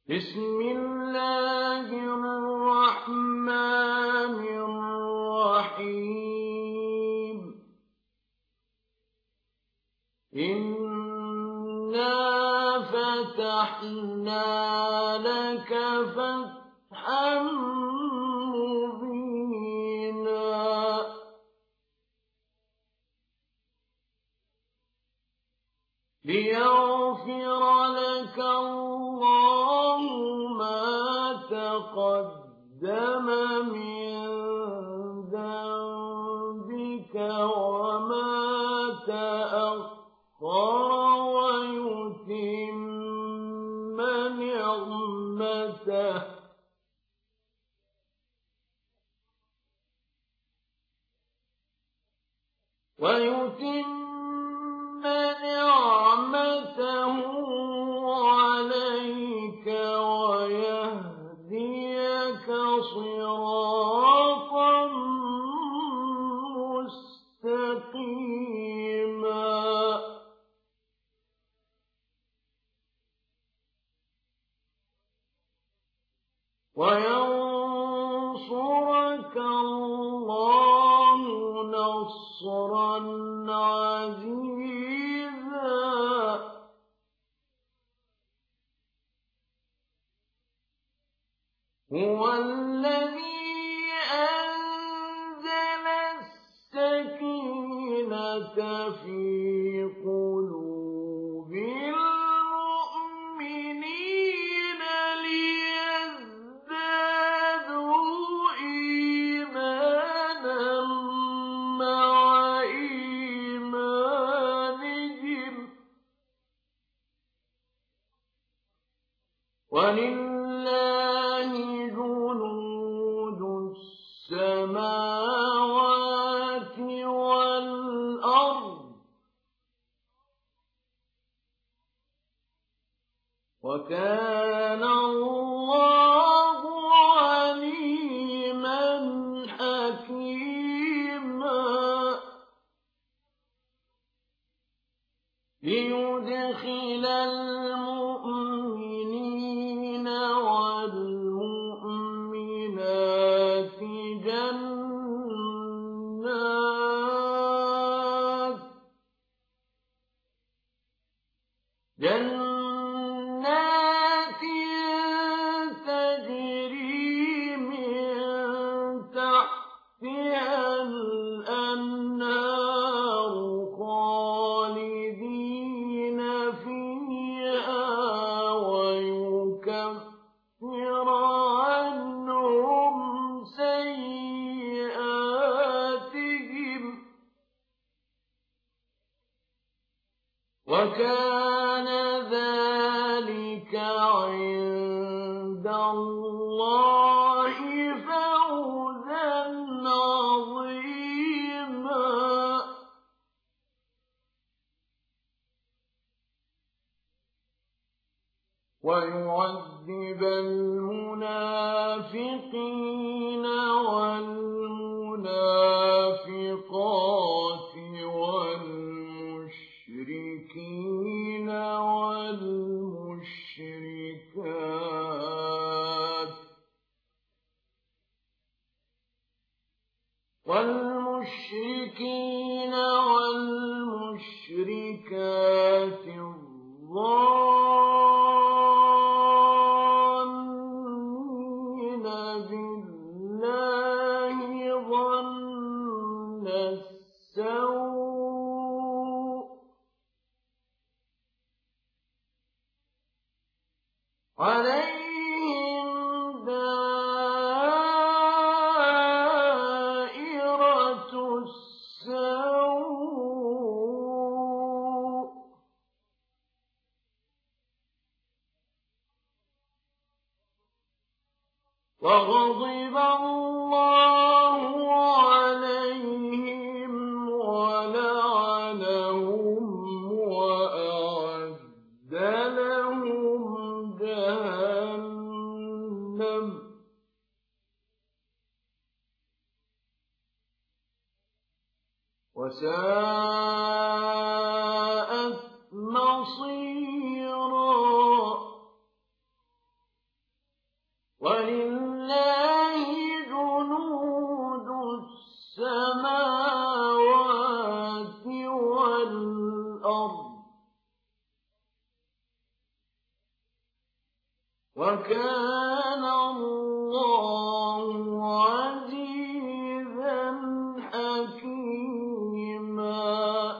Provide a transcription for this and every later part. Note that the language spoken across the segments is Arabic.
بسم الله الرحمن الرحيم إنا فتحنا لك فتحا مبينا ليغفر لك الله ما تقدم من ذنبك وما تأخر ويتم نعمته عليك ويهديك صراطا مستقيما وينصرك الله نصرا عزيزا هو الذي أنزل السكينة في قلوب المؤمنين ليزدادوا إيمانا مع إيمانهم ولله جنود السماوات والأرض وكان الله عليما حكيما ليدخل المؤمنين والمؤمنات جنات تجري من تحتها الأنهار خالدين فيها ويكفر عنهم سيئاتهم وكان ذلك عند الله فوزا عظيما ويعذب المنافقين والمنافقات والمشركين والمشركات الظانين بالله ظن السوء عليهم دائرة السوء وغضب الله عليهم ولعنهم وأعد لهم جهنم وساءت مصيرا وَلِلَّهِ جُنُودُ السَّمَاوَاتِ وَالْأَرْضِ وَكَانَ اللَّهُ عَزِيزًا حَكِيمًا.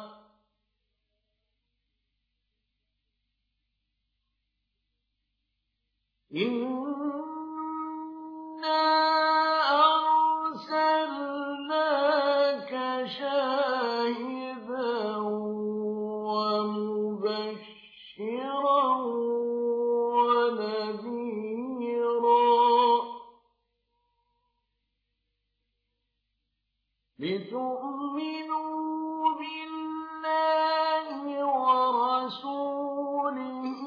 إِنَّا أَرْسَلْنَاكَ شَاهِدًا وَمُبَشِّرًا وَنَذِيرًا لِتُؤْمِنُوا بِاللَّهِ وَرَسُولِهِ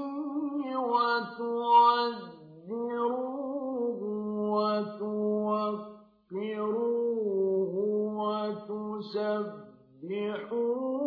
وَتُعَزِّرُوهُ وَتُوَقِّرُوهُ وَتُسَبِّحُوهُ